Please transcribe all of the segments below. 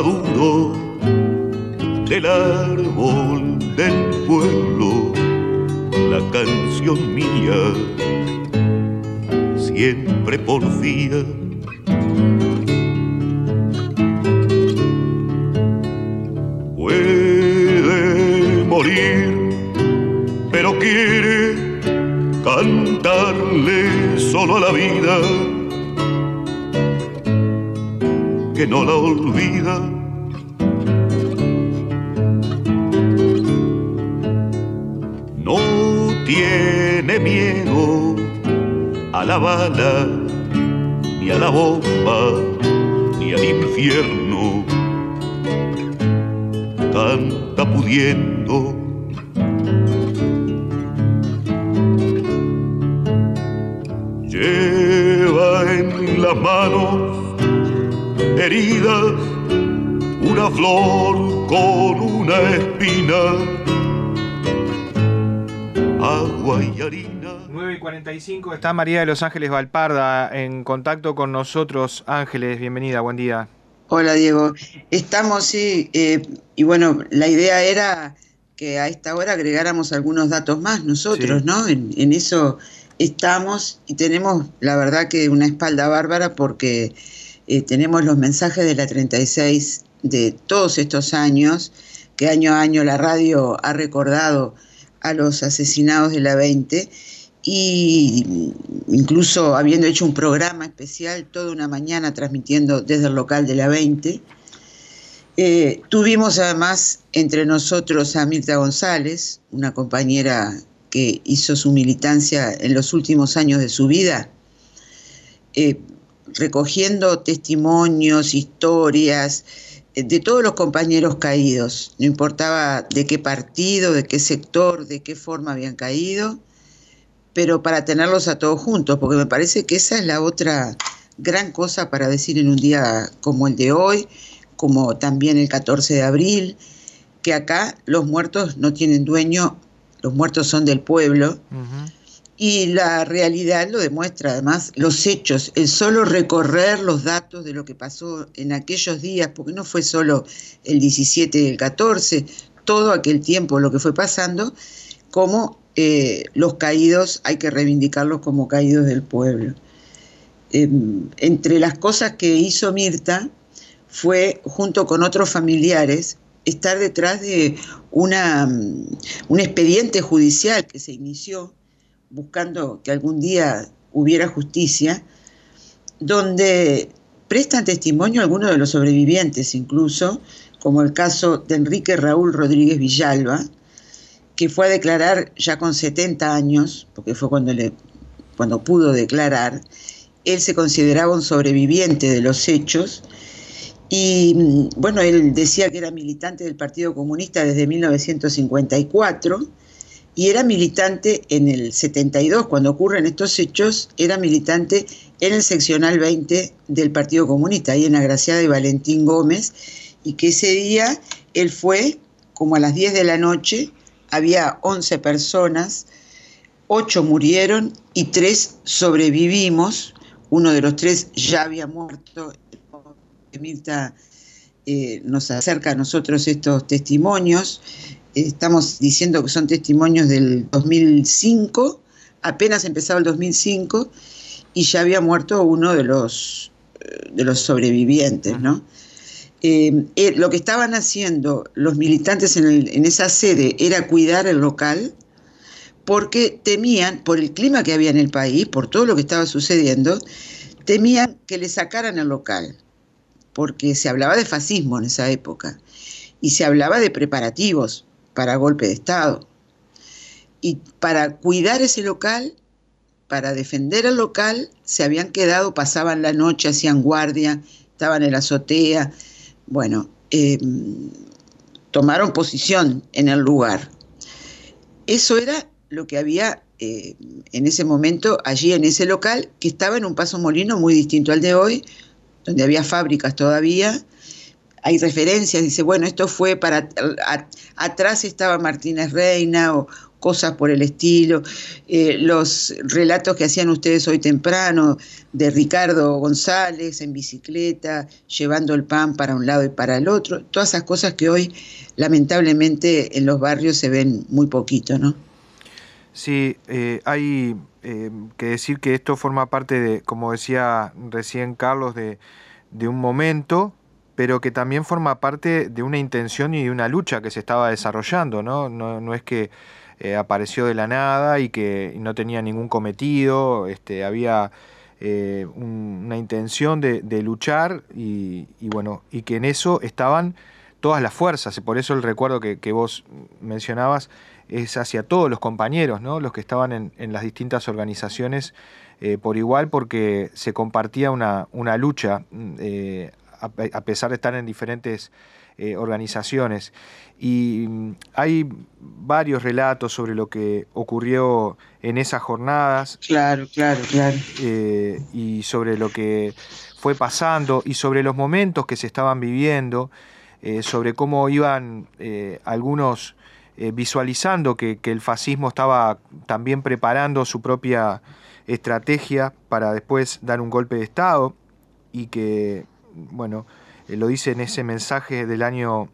maduro del árbol del pueblo, la canción mía, siempre porfía. Puede morir, pero quiere cantarle solo a la vida, que no la olvida. No tiene miedo a la bala, ni a la bomba, ni al infierno. Canta pudiendo. Lleva en las manos heridas una flor con una espina, agua y harina. 9:45 está María de los Ángeles Valparda en contacto con nosotros. Ángeles, bienvenida, buen día. Hola Diego, estamos, sí, y bueno, la idea era que a esta hora agregáramos algunos datos más nosotros, sí, ¿no? En eso estamos y tenemos, la verdad, que una espalda bárbara porque tenemos los mensajes de la 36 de todos estos años, que año a año la radio ha recordado a los asesinados de la 20, y incluso habiendo hecho un programa especial toda una mañana transmitiendo desde el local de la 20, tuvimos además entre nosotros a Mirta González, una compañera que hizo su militancia en los últimos años de su vida, recogiendo testimonios, historias de todos los compañeros caídos, no importaba de qué partido, de qué sector, de qué forma habían caído, pero para tenerlos a todos juntos, porque me parece que esa es la otra gran cosa para decir en un día como el de hoy, como también el 14 de abril, que acá los muertos no tienen dueño, los muertos son del pueblo, y la realidad lo demuestra, además, los hechos, el solo recorrer los datos de lo que pasó en aquellos días, porque no fue solo el 17 y el 14, todo aquel tiempo lo que fue pasando, como los caídos hay que reivindicarlos como caídos del pueblo. Entre las cosas que hizo Mirta fue, junto con otros familiares, estar detrás de un expediente judicial que se inició buscando que algún día hubiera justicia, donde prestan testimonio algunos de los sobrevivientes incluso, como el caso de Enrique Raúl Rodríguez Villalba, que fue a declarar ya con 70 años, porque fue cuando pudo declarar. Él se consideraba un sobreviviente de los hechos, y bueno, él decía que era militante del Partido Comunista desde 1954, y era militante en el 72, cuando ocurren estos hechos, era militante en el seccional 20 del Partido Comunista, ahí en Agraciada y Valentín Gómez, y que ese día él fue como a las 10 de la noche, había 11 personas, 8 murieron y 3 sobrevivimos. Uno de los 3 ya había muerto. Mirta nos acerca a nosotros estos testimonios. Estamos diciendo que son testimonios del 2005, apenas empezaba el 2005, y ya había muerto uno de los sobrevivientes, ¿no? Lo que estaban haciendo los militantes en esa sede era cuidar el local, porque temían, por el clima que había en el país, por todo lo que estaba sucediendo, temían que le sacaran el local, porque se hablaba de fascismo en esa época, y se hablaba de preparativos para golpe de Estado. Y para cuidar ese local, para defender el local, se habían quedado, pasaban la noche, hacían guardia, estaban en la azotea. Bueno, tomaron posición en el lugar. Eso era lo que había en ese momento allí en ese local, que estaba en un Paso Molino muy distinto al de hoy, donde había fábricas todavía. Hay referencias, dice, bueno, esto fue para... atrás estaba Martínez Reina, cosas por el estilo, los relatos que hacían ustedes hoy temprano de Ricardo González en bicicleta, llevando el pan para un lado y para el otro, todas esas cosas que hoy lamentablemente en los barrios se ven muy poquito, ¿no? Sí, hay que decir que esto forma parte de, como decía recién Carlos, de un momento, pero que también forma parte de una intención y de una lucha que se estaba desarrollando, ¿no? No es que apareció de la nada y que no tenía ningún cometido, había una intención de luchar y bueno, y que en eso estaban todas las fuerzas, y por eso el recuerdo que vos mencionabas es hacia todos los compañeros, ¿no? Los que estaban en las distintas organizaciones por igual, porque se compartía una lucha, a pesar de estar en diferentes organizaciones. Y hay varios relatos sobre lo que ocurrió en esas jornadas. Claro. Y sobre lo que fue pasando y sobre los momentos que se estaban viviendo, sobre cómo iban algunos visualizando que el fascismo estaba también preparando su propia estrategia para después dar un golpe de Estado y que, bueno, lo dice en ese mensaje del año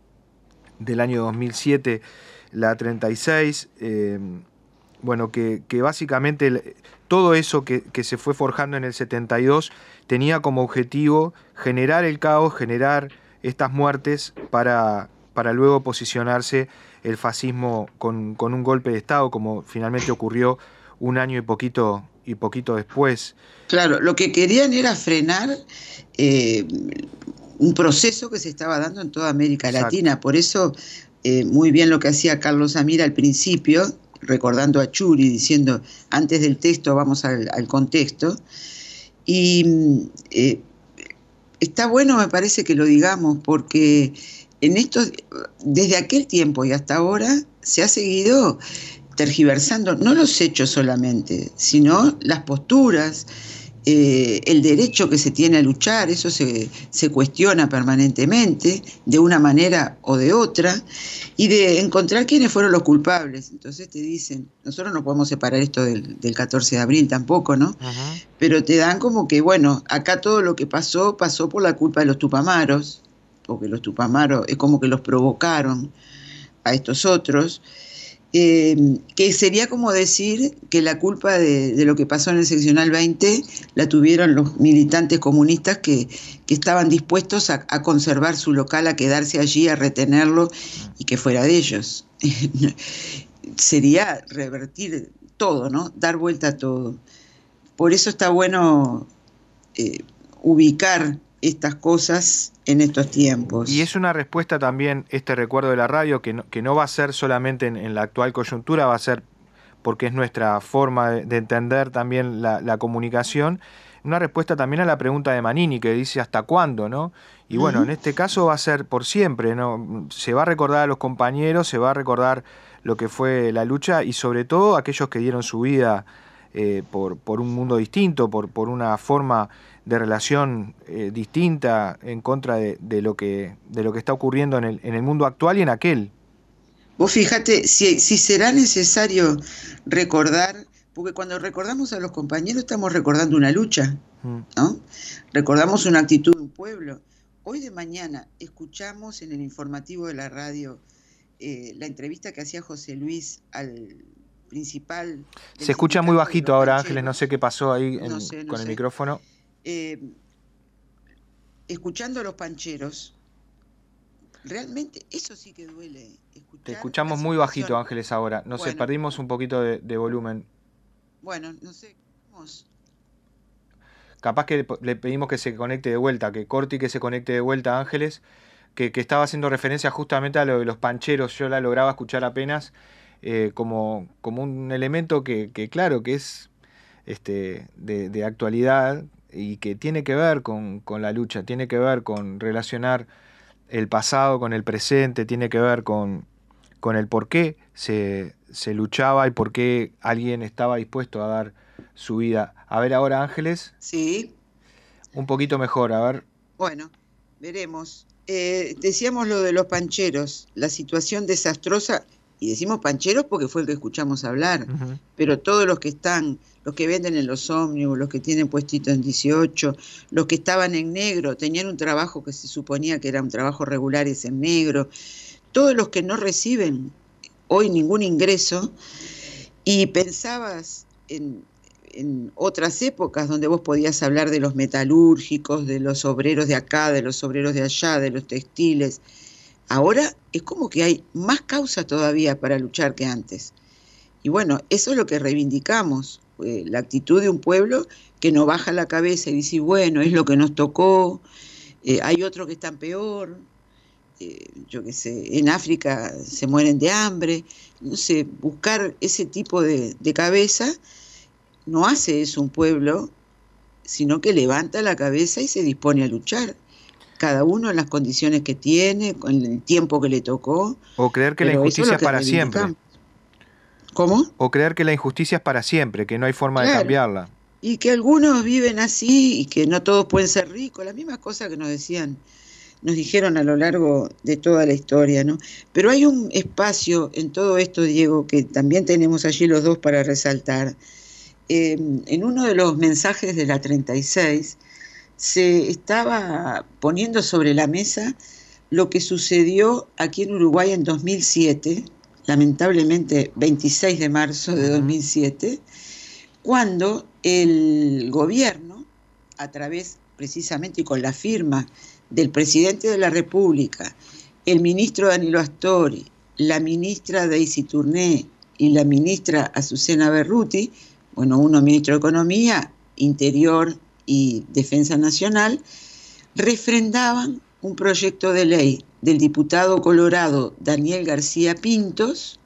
2007, la 36, bueno, que básicamente todo eso que se fue forjando en el 72 tenía como objetivo generar el caos, generar estas muertes para luego posicionarse el fascismo con un golpe de Estado, como finalmente ocurrió un año y poquito después. Claro, lo que querían era frenar un proceso que se estaba dando en toda América Latina. Por eso, muy bien lo que hacía Carlos Amir al principio, recordando a Churi, diciendo, antes del texto vamos al contexto. Y está bueno, me parece que lo digamos, porque desde aquel tiempo y hasta ahora se ha seguido tergiversando, no los hechos solamente, sino las posturas, el derecho que se tiene a luchar, eso se cuestiona permanentemente, de una manera o de otra, y de encontrar quiénes fueron los culpables. Entonces te dicen, nosotros no podemos separar esto del 14 de abril tampoco, ¿no? Uh-huh. Pero te dan como que, bueno, acá todo lo que pasó por la culpa de los Tupamaros, porque los Tupamaros es como que los provocaron a estos otros, que sería como decir que la culpa de lo que pasó en el seccional 20 la tuvieron los militantes comunistas que estaban dispuestos a conservar su local, a quedarse allí, a retenerlo y que fuera de ellos. Sería revertir todo, ¿no? Dar vuelta a todo. Por eso está bueno ubicar estas cosas en estos tiempos. Y es una respuesta también, este recuerdo de la radio, que no va a ser solamente en la actual coyuntura, va a ser porque es nuestra forma de entender también la comunicación, una respuesta también a la pregunta de Manini, que dice ¿hasta cuándo?, ¿no? Y bueno, en este caso va a ser por siempre, ¿no? Se va a recordar a los compañeros, se va a recordar lo que fue la lucha y sobre todo aquellos que dieron su vida por un mundo distinto, por una forma de relación distinta en contra de lo que está ocurriendo en el mundo actual y en aquel. Vos fíjate, si será necesario recordar, porque cuando recordamos a los compañeros estamos recordando una lucha, ¿no? Recordamos una actitud de un pueblo. Hoy de mañana escuchamos en el informativo de la radio la entrevista que hacía José Luis al principal. Se escucha muy bajito ahora, Ángeles, no sé qué pasó ahí con el micrófono. Escuchando a los pancheros, realmente eso sí que duele. Te escuchamos muy bajito, Ángeles, ahora. No sé, perdimos un poquito de volumen. Bueno, no sé. Vamos. Capaz que le pedimos que se conecte de vuelta, que corte y que se conecte de vuelta, Ángeles, que estaba haciendo referencia justamente a lo de los pancheros. Yo la lograba escuchar apenas como un elemento que claro, que es de actualidad y que tiene que ver con la lucha, tiene que ver con relacionar el pasado con el presente, tiene que ver con el por qué se luchaba y por qué alguien estaba dispuesto a dar su vida. A ver ahora, Ángeles. Sí. Un poquito mejor, a ver. Bueno, veremos. Decíamos lo de los pancheros, la situación desastrosa y decimos pancheros porque fue el que escuchamos hablar, pero todos los que están, los que venden en los ómnibus, los que tienen puestito en 18, los que estaban en negro, tenían un trabajo que se suponía que era un trabajo regular, es en negro, todos los que no reciben hoy ningún ingreso, y pensabas en otras épocas donde vos podías hablar de los metalúrgicos, de los obreros de acá, de los obreros de allá, de los textiles. Ahora es como que hay más causas todavía para luchar que antes. Y bueno, eso es lo que reivindicamos, la actitud de un pueblo que no baja la cabeza y dice, bueno, es lo que nos tocó, hay otros que están peor, yo qué sé, en África se mueren de hambre, no sé, buscar ese tipo de cabeza no hace eso un pueblo, sino que levanta la cabeza y se dispone a luchar. Cada uno en las condiciones que tiene, con el tiempo que le tocó. O creer que la injusticia es para siempre. ¿Cómo? O creer que la injusticia es para siempre, que no hay forma de cambiarla. Y que algunos viven así y que no todos pueden ser ricos, las mismas cosas que nos dijeron a lo largo de toda la historia, ¿no? Pero hay un espacio en todo esto, Diego, que también tenemos allí los dos para resaltar. En uno de los mensajes de la 36 se estaba poniendo sobre la mesa lo que sucedió aquí en Uruguay en 2007, lamentablemente 26 de marzo de 2007, cuando el gobierno, a través precisamente y con la firma del presidente de la República, el ministro Danilo Astori, la ministra Daisy Tourné y la ministra Azucena Berruti, bueno, uno ministro de Economía, Interior y Defensa Nacional, refrendaban un proyecto de ley del diputado colorado Daniel García Pintos,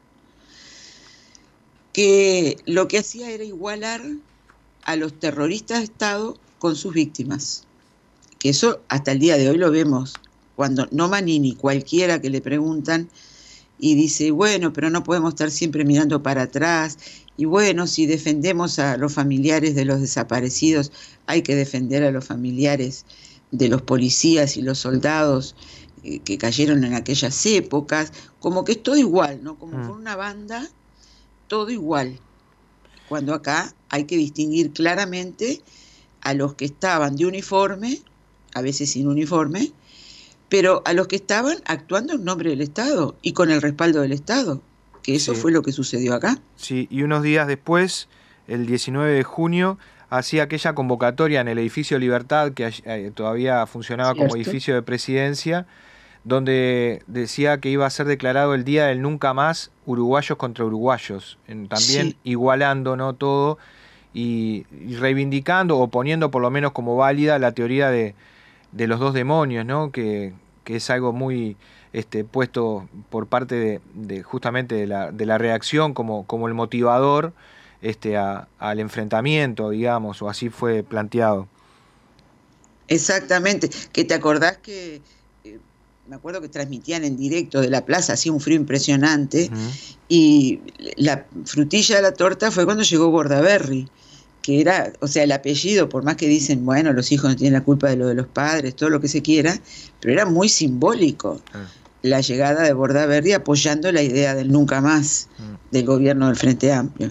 que lo que hacía era igualar a los terroristas de Estado con sus víctimas. Que eso hasta el día de hoy lo vemos, cuando no Manini, cualquiera que le preguntan y dice, bueno, pero no podemos estar siempre mirando para atrás, y bueno, si defendemos a los familiares de los desaparecidos, hay que defender a los familiares de los policías y los soldados que cayeron en aquellas épocas, como que es todo igual, ¿no? Como por una banda, todo igual, cuando acá hay que distinguir claramente a los que estaban de uniforme, a veces sin uniforme, pero a los que estaban actuando en nombre del Estado y con el respaldo del Estado, que eso fue lo que sucedió acá. Sí, y unos días después, el 19 de junio, hacía aquella convocatoria en el edificio Libertad, que todavía funcionaba como edificio de presidencia, donde decía que iba a ser declarado el Día del Nunca Más, uruguayos contra uruguayos, también igualando, ¿no?, todo y reivindicando o poniendo por lo menos como válida la teoría de los dos demonios, ¿no?, que es algo muy puesto por parte de justamente de la reacción como el motivador al enfrentamiento, digamos, o así fue planteado. Exactamente, que te acordás que me acuerdo que transmitían en directo de la plaza, hacía un frío impresionante, y la frutilla de la torta fue cuando llegó Bordaberry, que era, o sea, el apellido, por más que dicen, bueno, los hijos no tienen la culpa de lo de los padres, todo lo que se quiera, pero era muy simbólico la llegada de Bordaberry apoyando la idea del nunca más del gobierno del Frente Amplio.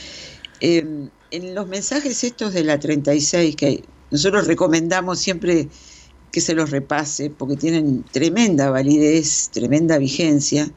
En los mensajes estos de la 36, que nosotros recomendamos siempre que se los repase, porque tienen tremenda validez, tremenda vigencia,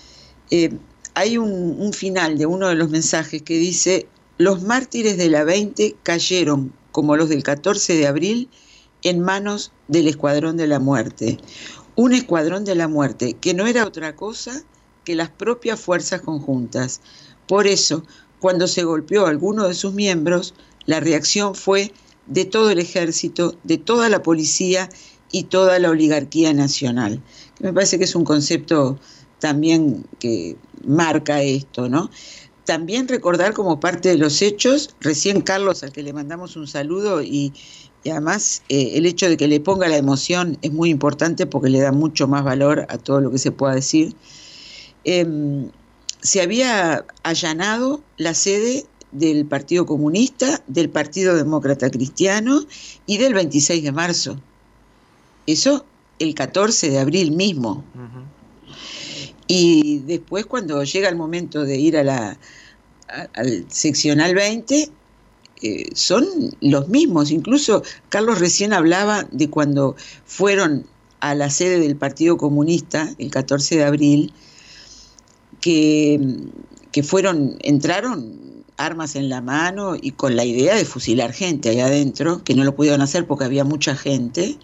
hay un final de uno de los mensajes que dice: los mártires de la 20 cayeron, como los del 14 de abril, en manos del Escuadrón de la Muerte. Un Escuadrón de la Muerte que no era otra cosa que las propias fuerzas conjuntas. Por eso, cuando se golpeó a alguno de sus miembros, la reacción fue de todo el ejército, de toda la policía y toda la oligarquía nacional. Me parece que es un concepto también que marca esto, ¿no? También recordar como parte de los hechos, recién Carlos, al que le mandamos un saludo, y además el hecho de que le ponga la emoción es muy importante porque le da mucho más valor a todo lo que se pueda decir. Se había allanado la sede del Partido Comunista, del Partido Demócrata Cristiano y del 26 de marzo. Eso el 14 de abril mismo. Y después, cuando llega el momento de ir al seccional 20, son los mismos. Incluso Carlos recién hablaba de cuando fueron a la sede del Partido Comunista el 14 de abril, que entraron armas en la mano y con la idea de fusilar gente allá adentro, que no lo pudieron hacer porque había mucha gente.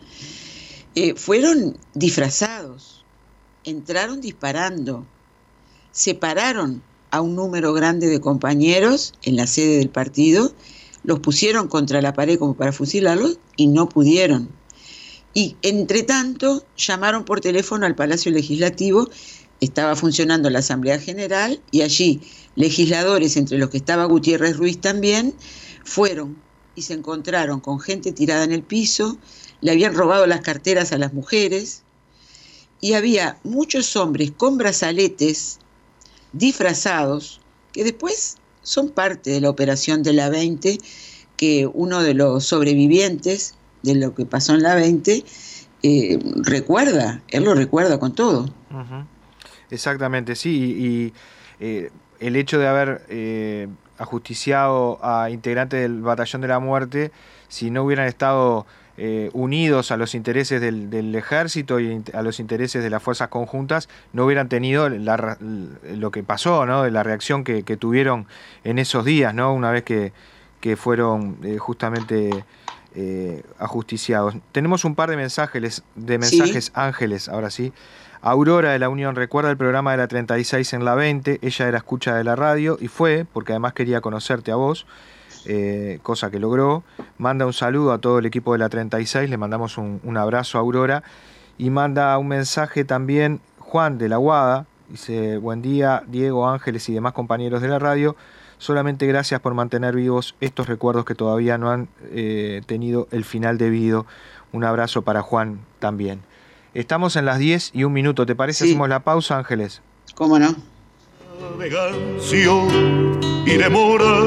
Fueron disfrazados, entraron disparando, separaron a un número grande de compañeros en la sede del partido, los pusieron contra la pared como para fusilarlos y no pudieron. Y entre tanto llamaron por teléfono al Palacio Legislativo, estaba funcionando la Asamblea General y allí legisladores, entre los que estaba Gutiérrez Ruiz también, fueron y se encontraron con gente tirada en el piso, le habían robado las carteras a las mujeres y había muchos hombres con brazaletes disfrazados que después son parte de la operación de la 20, que uno de los sobrevivientes de lo que pasó en la 20 recuerda, él lo recuerda con todo. Uh-huh. Exactamente, sí, y el hecho de haber ajusticiado a integrantes del Batallón de la Muerte, si no hubieran estado unidos a los intereses del ejército y a los intereses de las fuerzas conjuntas, no hubieran tenido lo que pasó, ¿no? La reacción que tuvieron en esos días, ¿no? Una vez que fueron justamente ajusticiados. Tenemos un par de mensajes, ¿sí? Ángeles, ahora sí. Aurora de la Unión recuerda el programa de la 36 en la 20, ella era escucha de la radio y fue, porque además quería conocerte a vos, cosa que logró. Manda un saludo a todo el equipo de la 36, le mandamos un abrazo a Aurora, y manda un mensaje también Juan de la Guada, dice: buen día Diego, Ángeles y demás compañeros de la radio, solamente gracias por mantener vivos estos recuerdos que todavía no han tenido el final debido. Un abrazo para Juan también. Estamos en las 10:01, ¿te parece? Sí. Hacemos la pausa, Ángeles. ¿Cómo no? De Gancio y de Mora,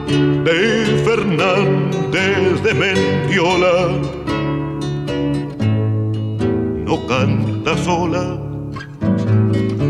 de Fernández de Mendiola, no canta sola